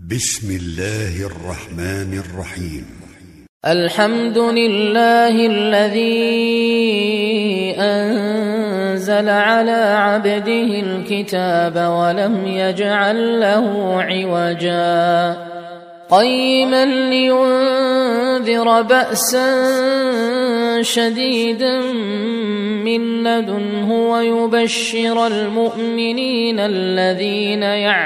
بسم الله الرحمن الرحيم. الحمد لله الذي أنزل على عبده الكتاب ولم يجعل له عوجا قيما لينذر بأسا شديدا من لدنه ويبشر المؤمنين الذين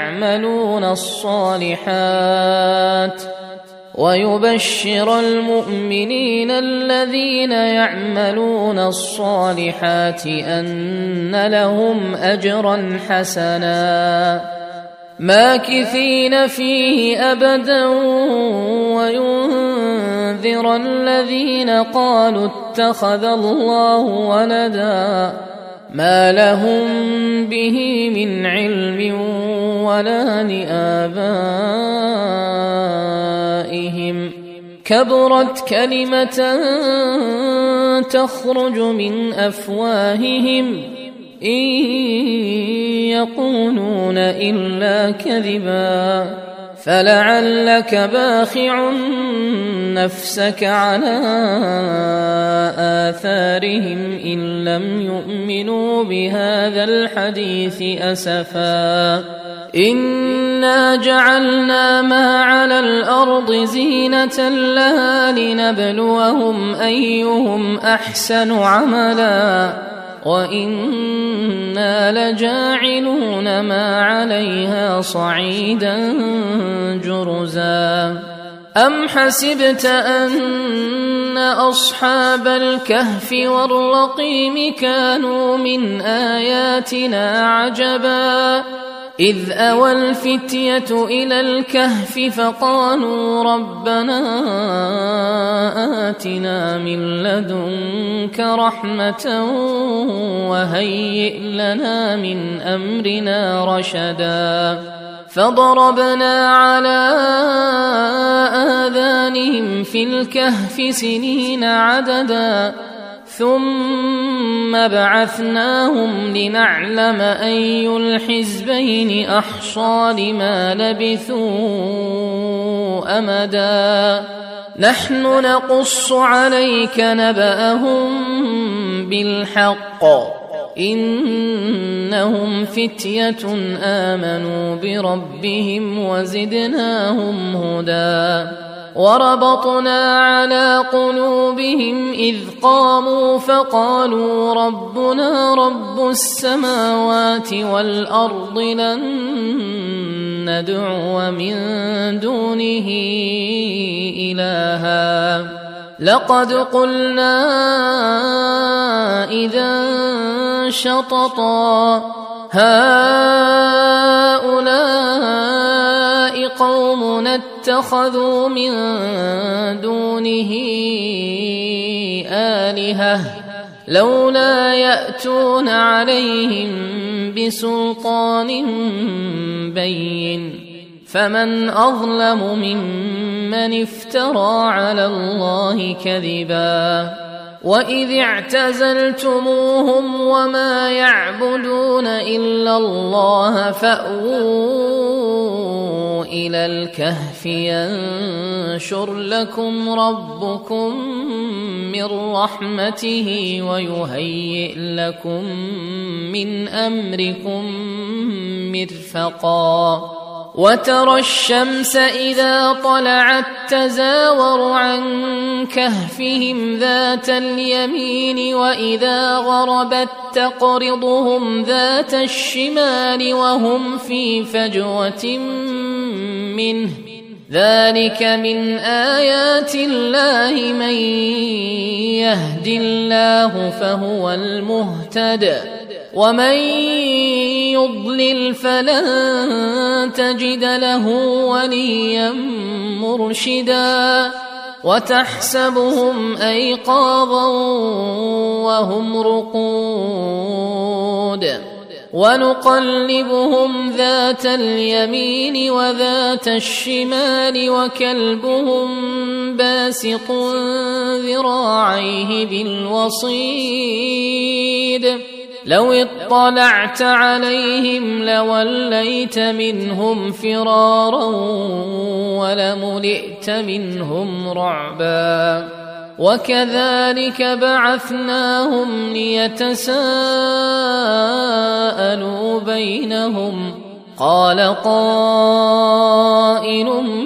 يعملون الصالحات أن لهم أجرا حسنا ماكثين فيه أبدا وينذر الذين قالوا اتخذ الله ولدا ما لهم به من علم ولا لآبائهم كبرت كلمة تخرج من أفواههم إن يقولون إلا كذبا فلعلك باخع نفسك على آثارهم إن لم يؤمنوا بهذا الحديث أسفا إنا جعلنا ما على الأرض زينة لها لنبلوهم أيهم أحسن عملا وإنا لجاعلون ما عليها صعيدا جرزا أم حسبت أن أصحاب الكهف والرقيم كانوا من آياتنا عجبا إذ أوى الفتية إلى الكهف فقالوا ربنا آتنا من لدنك رحمة وهيئ لنا من أمرنا رشدا فضربنا على آذانهم في الكهف سنين عددا ثم بعثناهم لنعلم أي الحزبين أحصى لما لبثوا أمدا نحن نقص عليك نبأهم بالحق إنهم فتية آمنوا بربهم وزدناهم هدى وربطنا على قلوبهم إذ قاموا فقالوا ربنا رب السماوات والأرض لن ندعو من دونه إلها لقد قلنا إذا شططا هؤلاء قومنا اتخذوا من دونه آلهة لولا يأتون عليهم بسلطان بين فمن أظلم ممن افترى على الله كذبا وإذ اعتزلتموهم وما يعبدون إلا الله فأووا إلى الكهف ينشر لكم ربكم من رحمته ويهيئ لكم من أمركم مرفقا وترى الشمس إذا طلعت تزاور عن كهفهم ذات اليمين وإذا غربت تقرضهم ذات الشمال وهم في فجوة منه ذلك من آيات الله من يهد الله فهو المهتد ومن يضلل فلن تجد له وليا مرشدا وتحسبهم أيقاظا وهم رقود ونقلبهم ذات اليمين وذات الشمال وكلبهم باسط ذراعيه بالوصيد لو اطلعت عليهم لوليت منهم فرارا ولملئت منهم رعبا. وكذلك بعثناهم ليتساءلوا بينهم قال قائل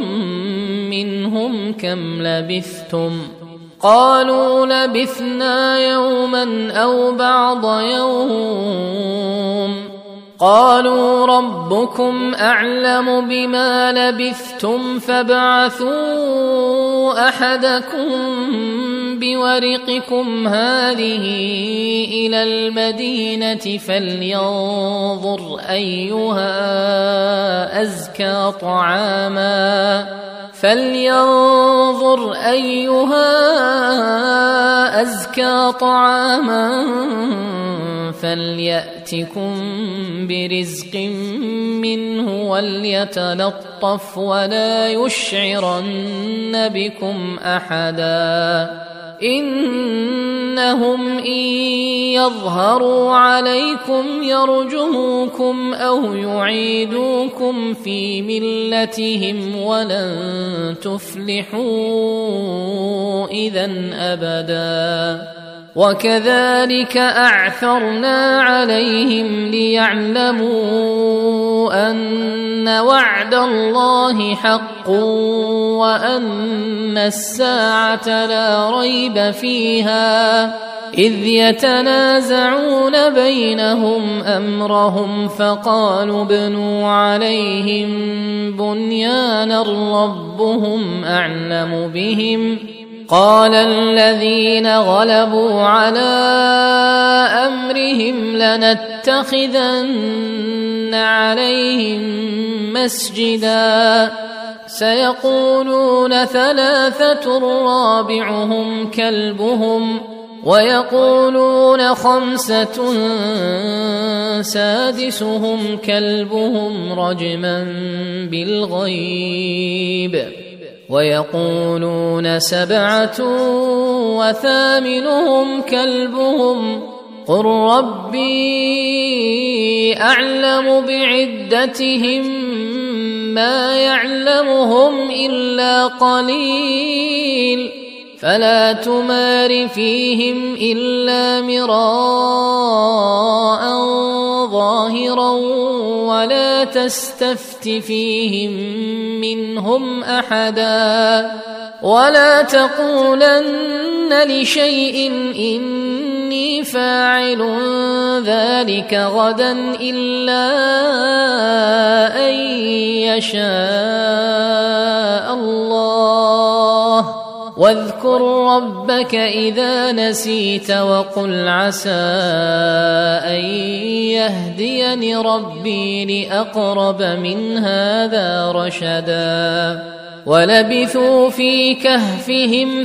منهم كم لبثتم قالوا لبثنا يوما أو بعض يوم قالوا ربكم أعلم بما لبثتم فابعثوا أحدكم بورقكم هذه إلى المدينة فلينظر أيها أزكى طعاما فليأتكم برزق منه وليتلطف ولا يشعرن بكم أحدا إنهم إن يظهروا عليكم يرجموكم أو يعيدوكم في ملتهم ولن تفلحوا إذا أبدا. وكذلك أعثرنا عليهم ليعلموا أن وعد الله حق وأن الساعة لا ريب فيها إذ يتنازعون بينهم أمرهم فقالوا ابنوا عليهم بنيانا ربهم أعلم بهم قال الذين غلبوا على أمرهم لنتخذن عليهم مسجدا سيقولون ثلاثة رابعهم كلبهم ويقولون خمسة سادسهم كلبهم رجما بالغيب ويقولون سبعة وثامنهم كلبهم قل ربي أعلم بعدتهم ما يعلمهم إلا قليل فلا تمار فيهم إلا مراء ظاهرا ولا تستفت فيهم منهم أحدا ولا تقولن لشيء إني فاعل ذلك غدا إلا أن يشاء الله واذكر ربك إذا نسيت وقل عسى أن يهديني ربي لأقرب من هذا رشدا ولبثوا في كهفهم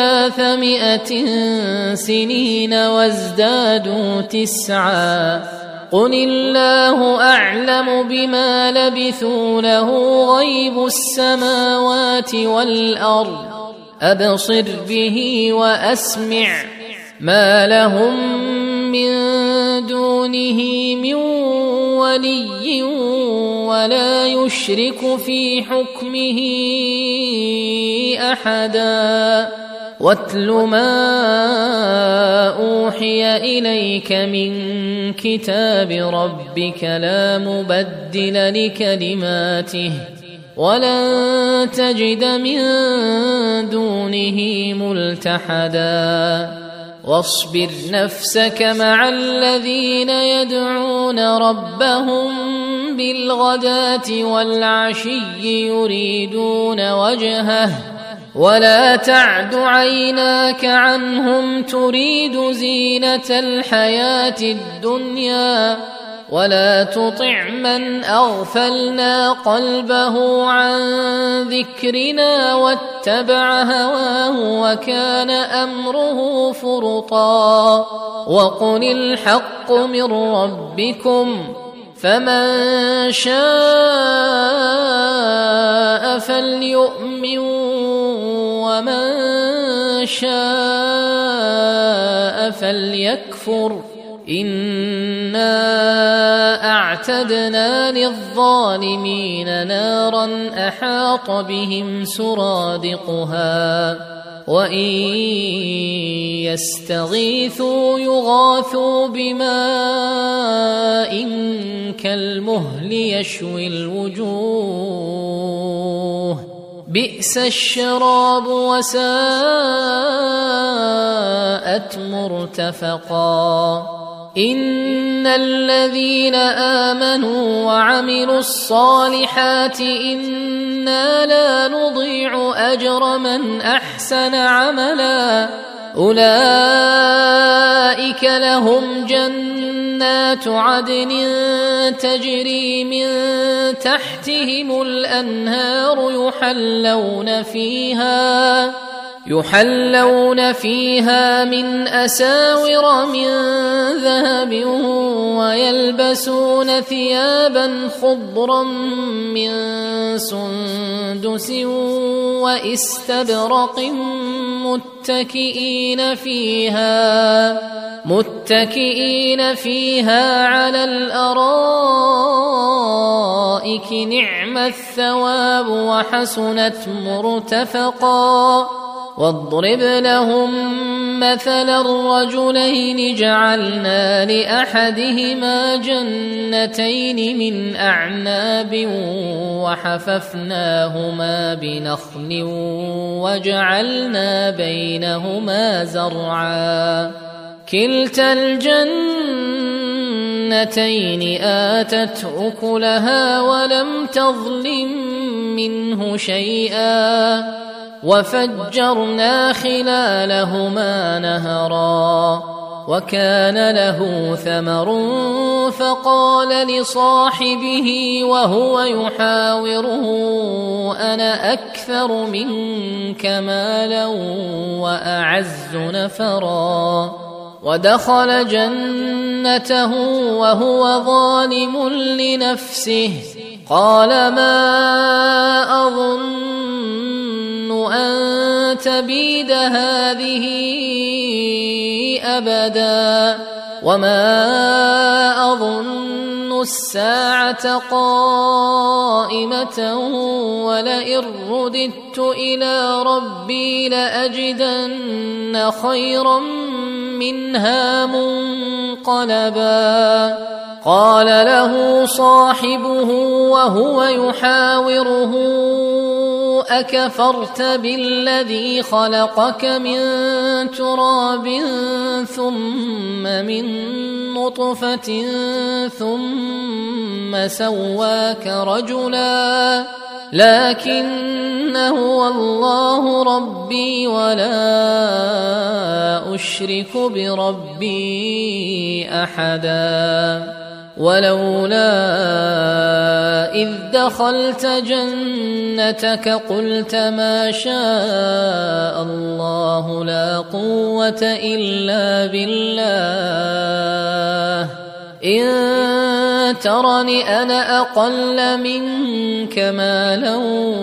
300 سنين وازدادوا 9 قل الله أعلم بما لبثوا له غيب السماوات والأرض أبصر به وأسمع ما لهم من دونه من ولي ولا يشرك في حكمه أحدا واتل ما أوحي إليك من كتاب ربك لا مبدل لكلماته ولن تجد من دونه ملتحدا واصبر نفسك مع الذين يدعون ربهم بالغداة والعشي يريدون وجهه ولا تعد عيناك عنهم تريد زينة الحياة الدنيا ولا تطع من أغفلنا قلبه عن ذكرنا واتبع هواه وكان أمره فرطا وقل الحق من ربكم فمن شاء فليؤمن ومن شاء فليكفر إنا أعتدنا للظالمين نارا أحاط بهم سرادقها وإن يستغيثوا يغاثوا بماء كالمهل يشوي الوجوه بئس الشراب وساءت مرتفقا إن الذين آمنوا وعملوا الصالحات إنا لا نضيع أجر من أحسن عملا أولئك لهم جنات عدن تجري من تحتهم الأنهار يحلون فيها من أساور من ذهب ويلبسون ثيابا خضرا من سندس واستبرق متكئين فيها على الأرائك نعم الثواب وحسنت مرتفقا واضرب لهم مثلا الرجلين جعلنا لأحدهما جنتين من أعناب وحففناهما بنخل وجعلنا بينهما زرعا كلتا الجنتين آتت أكلها ولم تظلم منه شيئا وفجرنا خلالهما نهرا وكان له ثمر فقال لصاحبه وهو يحاوره أنا أكثر منك مالا وأعز نفرا ودخل جنته وهو ظالم لنفسه قال ما أظن أن تبيد هذه أبدا وما أظن الساعة قائمة ولئن رددت إلى ربي لأجدن خيرا منها منقلبا قال له صاحبه وهو يحاوره أكفرت بالذي خلقك من تراب ثم من نطفة ثم سواك رجلا لكن هو الله ربي ولا أشرك بربي أحدا ولولا إذ دخلت جنتك قلت ما شاء الله لا قوة إلا بالله إن ترني أنا أقل منك مالا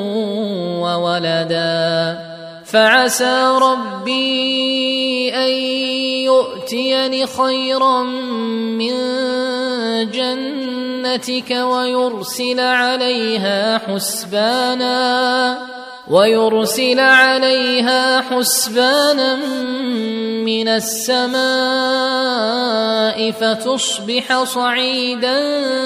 وولدا فعسى ربي أن يؤتيني خيرا من جنتك ويرسل عليها حسبانا من السماء فتصبح صعيدا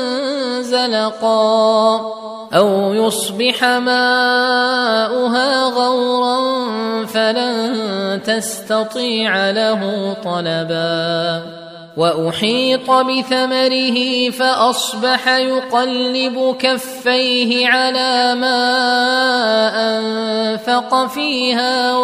زلقا أو يصبح ماؤها غورا فلن تستطيع له طلبا وأحيط بثمره فأصبح يقلب كفيه على ما أنفق فيها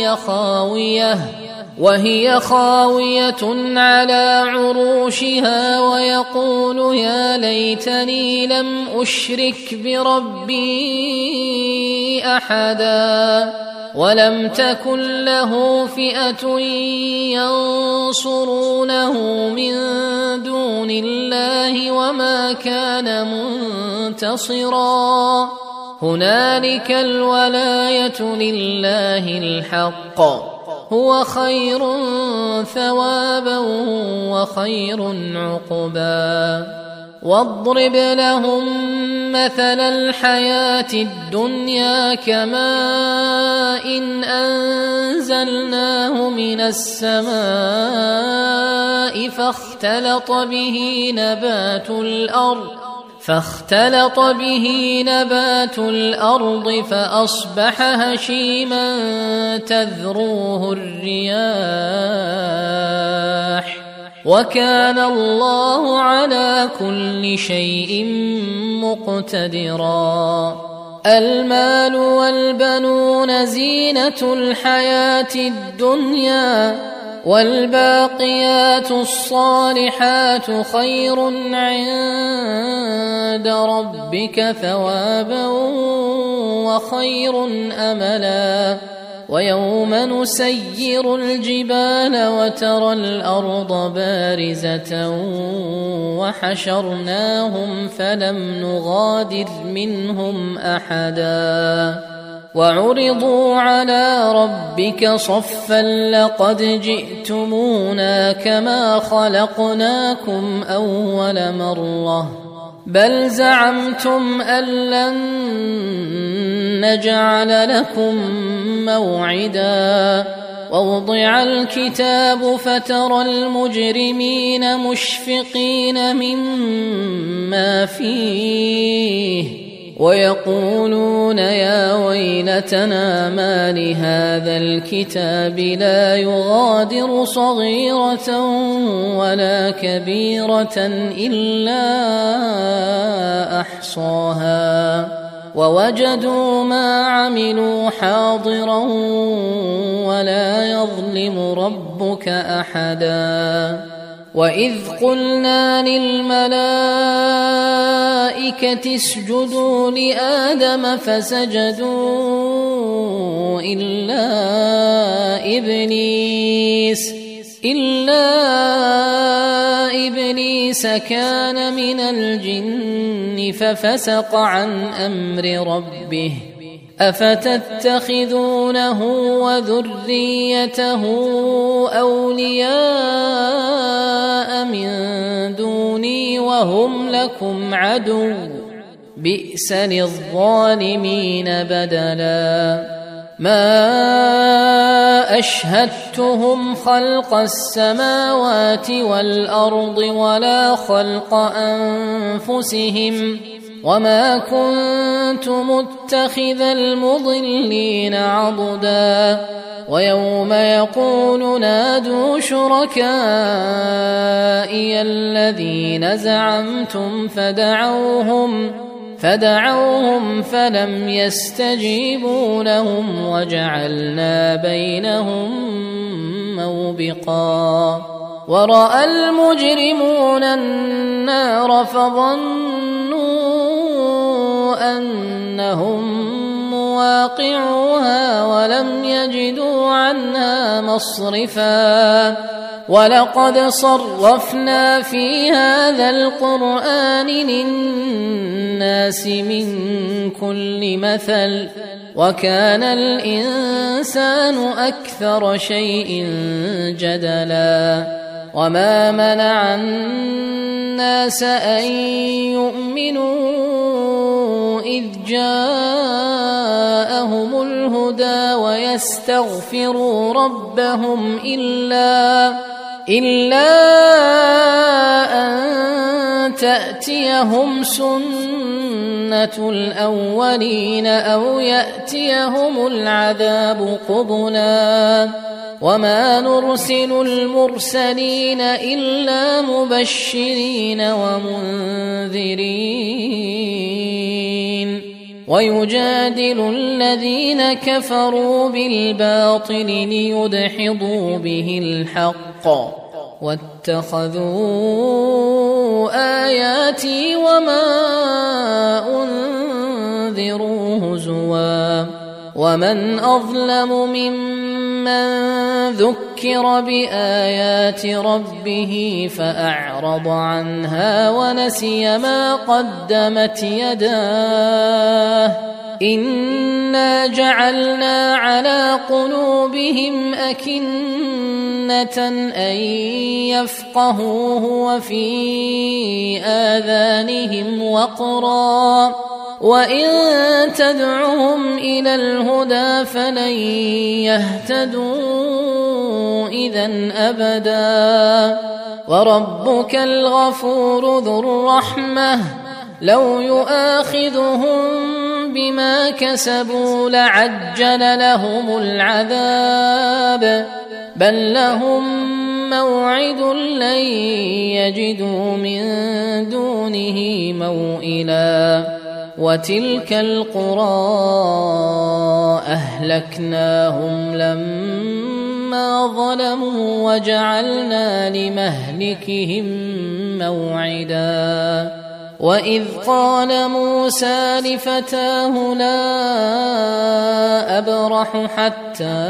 وهي خاوية على عروشها ويقول يا ليتني لم أشرك بربي أحدا ولم تكن له فئة ينصرونه من دون الله وما كان منتصرا هنالك الولاية لله الحق هو خير ثوابا وخير عقبا واضرب لهم مثل الحياة الدنيا كماء إن أنزلناه من السماء فاختلط به نبات الأرض فأصبح هشيما تذروه الرياح وكان الله على كل شيء مقتدرا. المال والبنون زينة الحياة الدنيا والباقيات الصالحات خير عند ربك ثوابا وخير أملا. ويوم نسير الجبال وترى الأرض بارزة وحشرناهم فلم نغادر منهم أحدا وعرضوا على ربك صفا لقد جئتمونا كما خلقناكم أول مرة بل زعمتم أن لن نجعل لكم موعدا. ووضع الكتاب فترى المجرمين مشفقين مما فيه ويقولون يا ويلتنا ما لهذا الكتاب لا يغادر صغيرة ولا كبيرة إلا أحصاها ووجدوا ما عملوا حاضرا ولا يظلم ربك أحدا. وإذ قلنا للملائكة اسجدوا لآدم فسجدوا إلا إبليس كان من الجن ففسق عن أمر ربه أفتتخذونه وذريته أولياء من دوني وهم لكم عدو بئس للظالمين بدلا. ما أشهدتهم خلق السماوات والأرض ولا خلق أنفسهم وما كنت متخذ المضلين عضدا. ويوم يقول نادوا شركائي الذين زعمتم فدعوهم فلم يستجيبوا لهم وجعلنا بينهم موبقا. ورأى المجرمون النار فظنوا أنهم مواقعوها ولم يجدوا عنها مصرفا. ولقد صرفنا في هذا القرآن للناس من كل مثل وكان الإنسان أكثر شيء جدلا. وما منع الناس أن يؤمنوا إذ جاءهم الهدى ويستغفروا ربهم إلا أن تأتيهم سنة الأولين أو يأتيهم العذاب قبلا. وما نرسل المرسلين إلا مبشرين ومنذرين ويجادل الذين كفروا بالباطل ليدحضوا به الحق واتخذوا آياتي وما أنذروا هزوا. ومن أظلم ممن ذكر بآيات ربه فأعرض عنها ونسي ما قدمت يداه إنا جعلنا على قلوبهم أكنة أن يفقهوه وفي آذانهم وقرا وإن تدعهم إلى الهدى فلن يهتدوا إذن أبدا وربك الغفور ذو الرحمة لو يؤاخذهم بما كسبوا لعجل لهم العذاب بل لهم موعد لن يجدوا من دونه موئلا وتلك القرى أهلكناهم لما ظلموا وجعلنا لمهلكهم موعدا وإذ قال موسى لفتاه لا أبرح حتى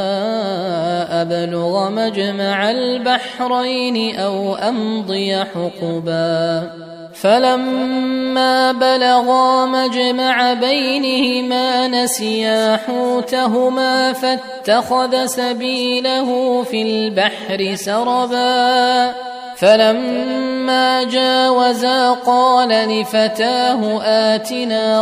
أبلغ مجمع البحرين أو أمضي حقبا فلما بلغا مجمع بينهما نسيا حوتهما فاتخذ سبيله في البحر سربا فلما جاوزا قال لفتاه آتنا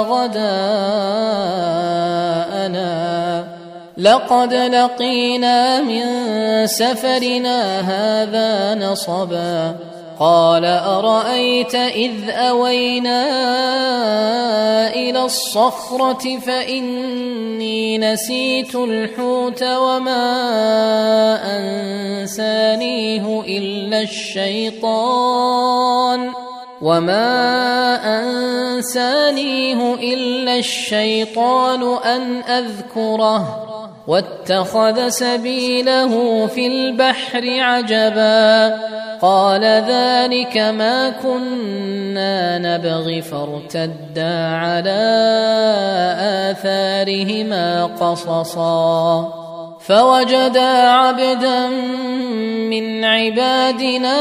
غداءنا لقد لقينا من سفرنا هذا نصبا قال أرأيت إذ أوينا إلى الصخرة فإني نسيت الحوت وما أنسانيه إلا الشيطان أن أذكره واتخذ سبيله في البحر عجبا قال ذلك ما كنا نبغي فارتدا على آثارهما قصصا فوجدا عبدا من عبادنا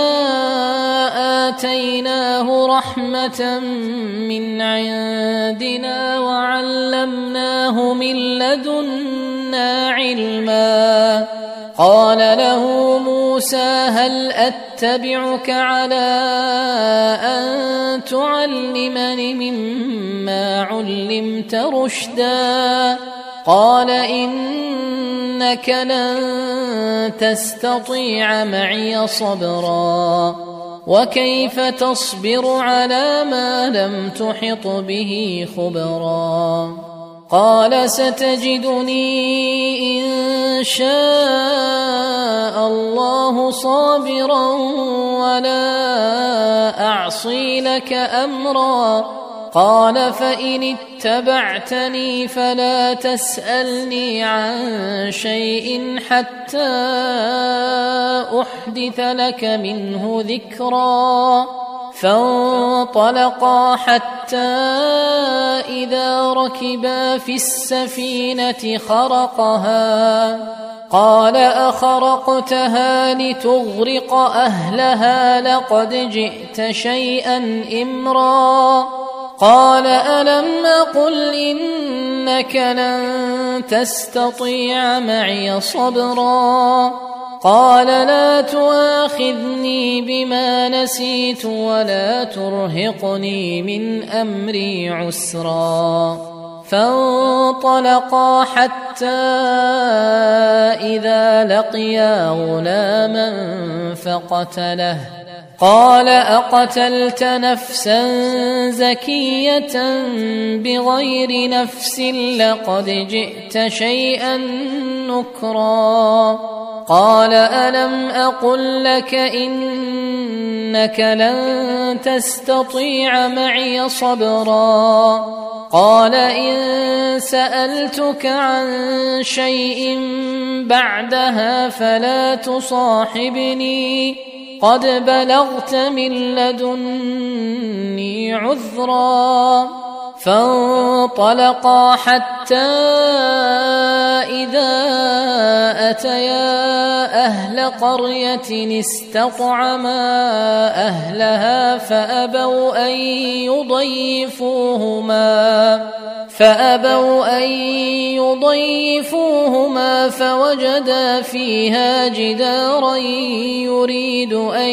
آتيناه رحمة من عندنا وعلمناه من لدنا علما قال له موسى هل أتبعك على أن تعلمني مما علمت رشدا قال إنك لن تستطيع معي صبرا وكيف تصبر على ما لم تحط به خبرا قال ستجدني إن شاء الله صابرا ولا أعصي لك أمرا قال فإن اتبعتني فلا تسألني عن شيء حتى أحدث لك منه ذكرا فانطلقا حتى إذا ركبا في السفينة خرقها قال أخرقتها لتغرق أهلها لقد جئت شيئا إمرا قال ألم أقل إنك لن تستطيع معي صبرا قال لا تؤاخذني بما نسيت ولا ترهقني من أمري عسرا فانطلقا حتى إذا لقيا غلاما فقتله قال أقتلت نفسا زكية بغير نفس لقد جئت شيئا نكرا قال ألم أقل لك إنك لن تستطيع معي صبرا قال إن سألتك عن شيء بعدها فلا تصاحبني قد بلغت من لدني عذرا فانطلقا حتى إذا أتيا أهل قرية استطعما أهلها فأبوا أن يضيفوهما فأبوا أن يضيفوهما فوجدا فيها جدارا يريد أن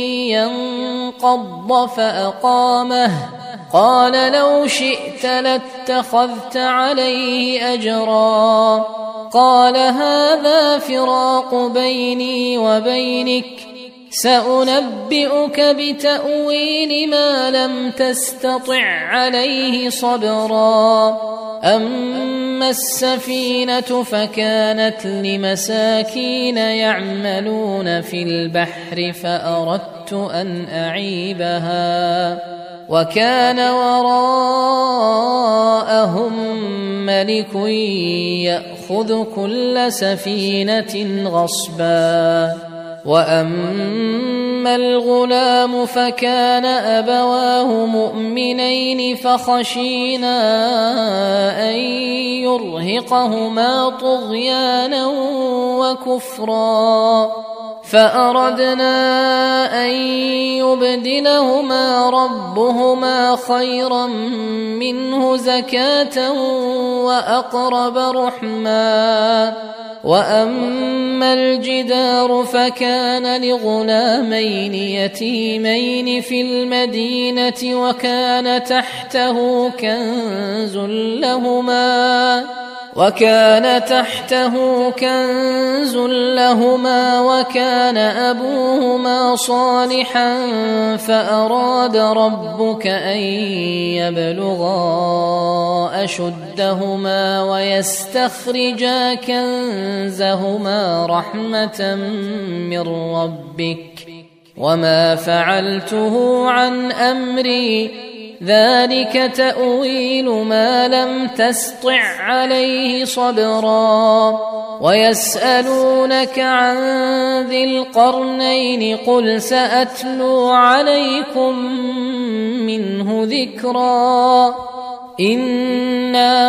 ينقض فأقامه قال لو شئت لاتخذت عليه أجرا قال هذا فراق بيني وبينك سأنبئك بتأويل ما لم تستطع عليه صبرا أما السفينة فكانت لمساكين يعملون في البحر فأردت أن أعيبها وكان وراءهم ملك يأخذ كل سفينة غصبا وأما الغلام فكان أبواه مؤمنين فخشينا أن يرهقهما طغيانا وكفرا فأردنا أن يبدلهما ربهما خيرا منه زكاة وأقرب رحما وأما الجدار فكان لغلامين يتيمين في المدينة وكان تحته كنز لهما وكان أبوهما صالحا فأراد ربك أن يبلغا أشدهما ويستخرجا كنزهما رحمة من ربك وما فعلته عن أمري ذلك تأويل ما لم تسطع عليه صبرا ويسألونك عن ذي القرنين قل سأتلو عليكم منه ذكرا إنا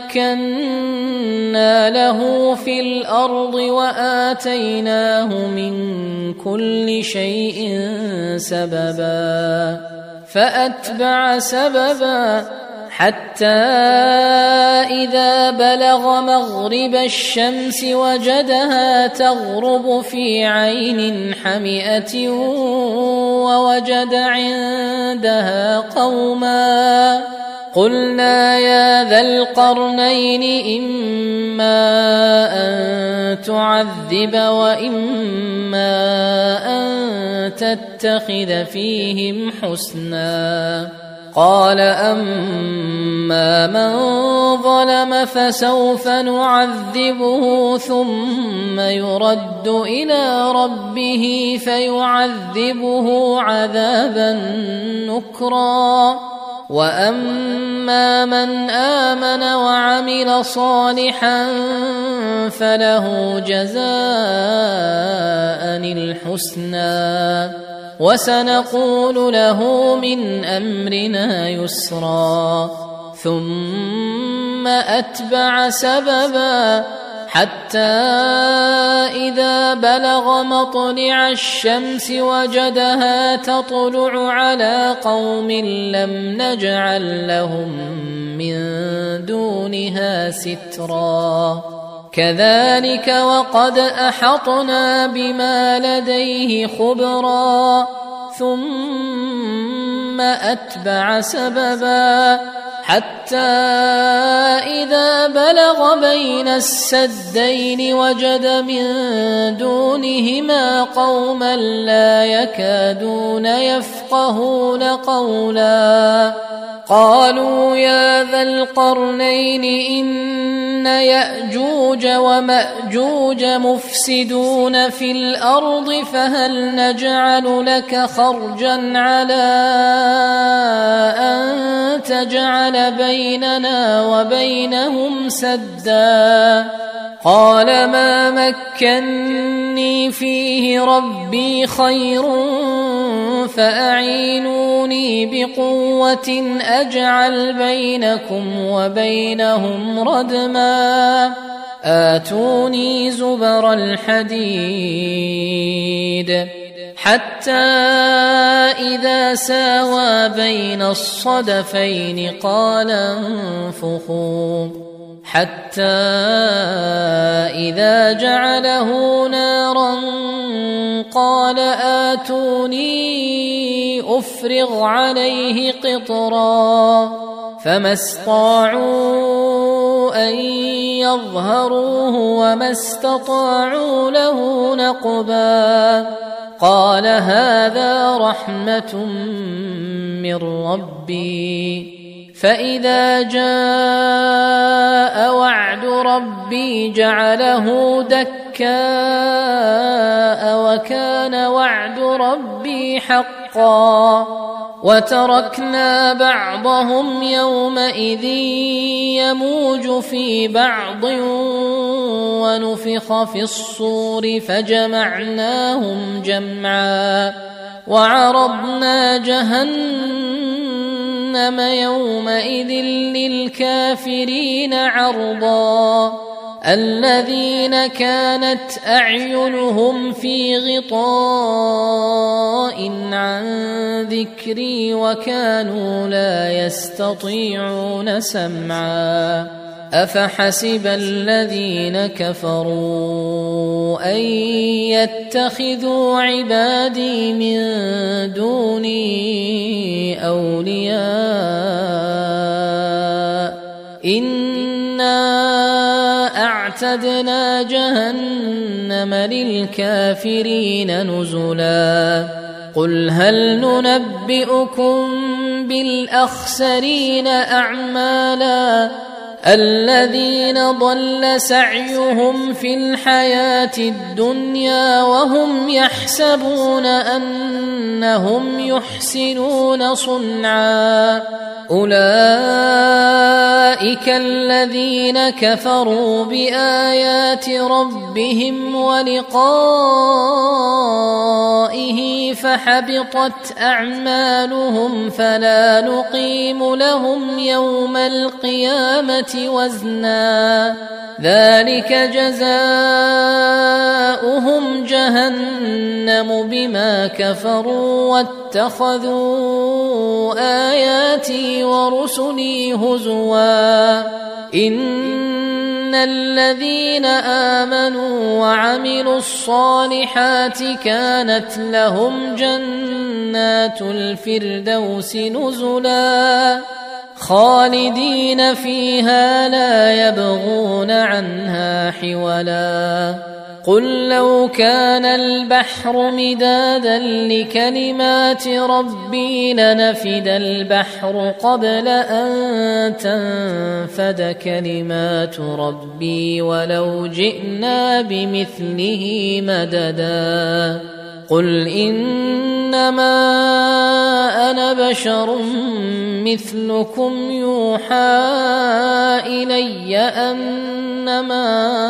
مكنا له في الأرض وآتيناه من كل شيء سببا فأتبع سببا حتى إذا بلغ مغرب الشمس وجدها تغرب في عين حمئة ووجد عندها قوما قلنا يا ذا القرنين إما أن تعذب وإما أن تتخذ فيهم حسنا قال أما من ظلم فسوف نعذبه ثم يرد إلى ربه فيعذبه عذابا نكرا وأما من آمن وعمل صالحا فله جزاء الحسنى وسنقول له من أمرنا يسرا ثم أتبع سببا حتى إذا بلغ مطلع الشمس وجدها تطلع على قوم لم نجعل لهم من دونها سترا كذلك وقد أحطنا بما لديه خبرا ثم أتبع سببا حتى إذا بلغ بين السدين وجد من دونهما قوما لا يكادون يفقهون قولا قالوا يا ذا القرنين إن يأجوج ومأجوج مفسدون في الأرض فهل نجعل لك خرجا على أن تجعل بيننا وبينهم سدا قال ما مكني فيه ربي خير فأعينوني بقوة أجعل بينكم وبينهم ردما آتوني زبر الحديد حتى إذا ساوى بين الصدفين قال انفخوا حتى إذا جعله نارا قال آتوني أفرغ عليه قطرا فما استطاعوا أن يظهروه وما استطاعوا له نقبا قال هذا رحمة من ربي فإذا جاء وعد ربي جعله دكاء وكان وعد ربي حقا وتركنا بعضهم يومئذ يموج في بعض ونفخ في الصور فجمعناهم جمعا وعرضنا جهنم يومئذ للكافرين عرضا الذين كانت أعينهم في غطاء عن ذكري وكانوا لا يستطيعون سمعا أفحسب الذين كفروا أن يتخذوا عبادي من دوني أولياء إنا أعتدنا جهنم للكافرين نزلا قل هل ننبئكم بالأخسرين أعمالا الذين ضل سعيهم في الحياة الدنيا وهم يحسبون أنهم يحسنون صنعا أولئك الذين كفروا بآيات ربهم ولقائه فحبطت أعمالهم فلا نقيم لهم يوم القيامة وزنا ذلك جزاؤهم جهنم بما كفروا واتخذوا آياتي ورسلي هزوا إن الذين آمنوا وعملوا الصالحات كانت لهم جنات الفردوس نزلا خالدين فيها لا يبغون عنها حولا قل لو كان البحر مدادا لكلمات ربي لنفد البحر قبل أن تنفد كلمات ربي ولو جئنا بمثله مددا قل إنما أنا بشر مثلكم يوحى إلي أنما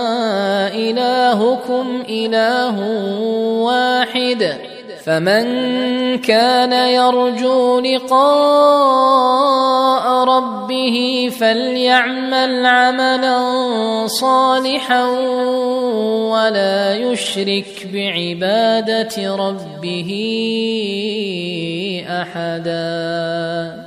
إلهكم إله واحد فمن كان يرجو لقاء ربه فليعمل عملا صالحا ولا يشرك بعبادة ربه أحدا.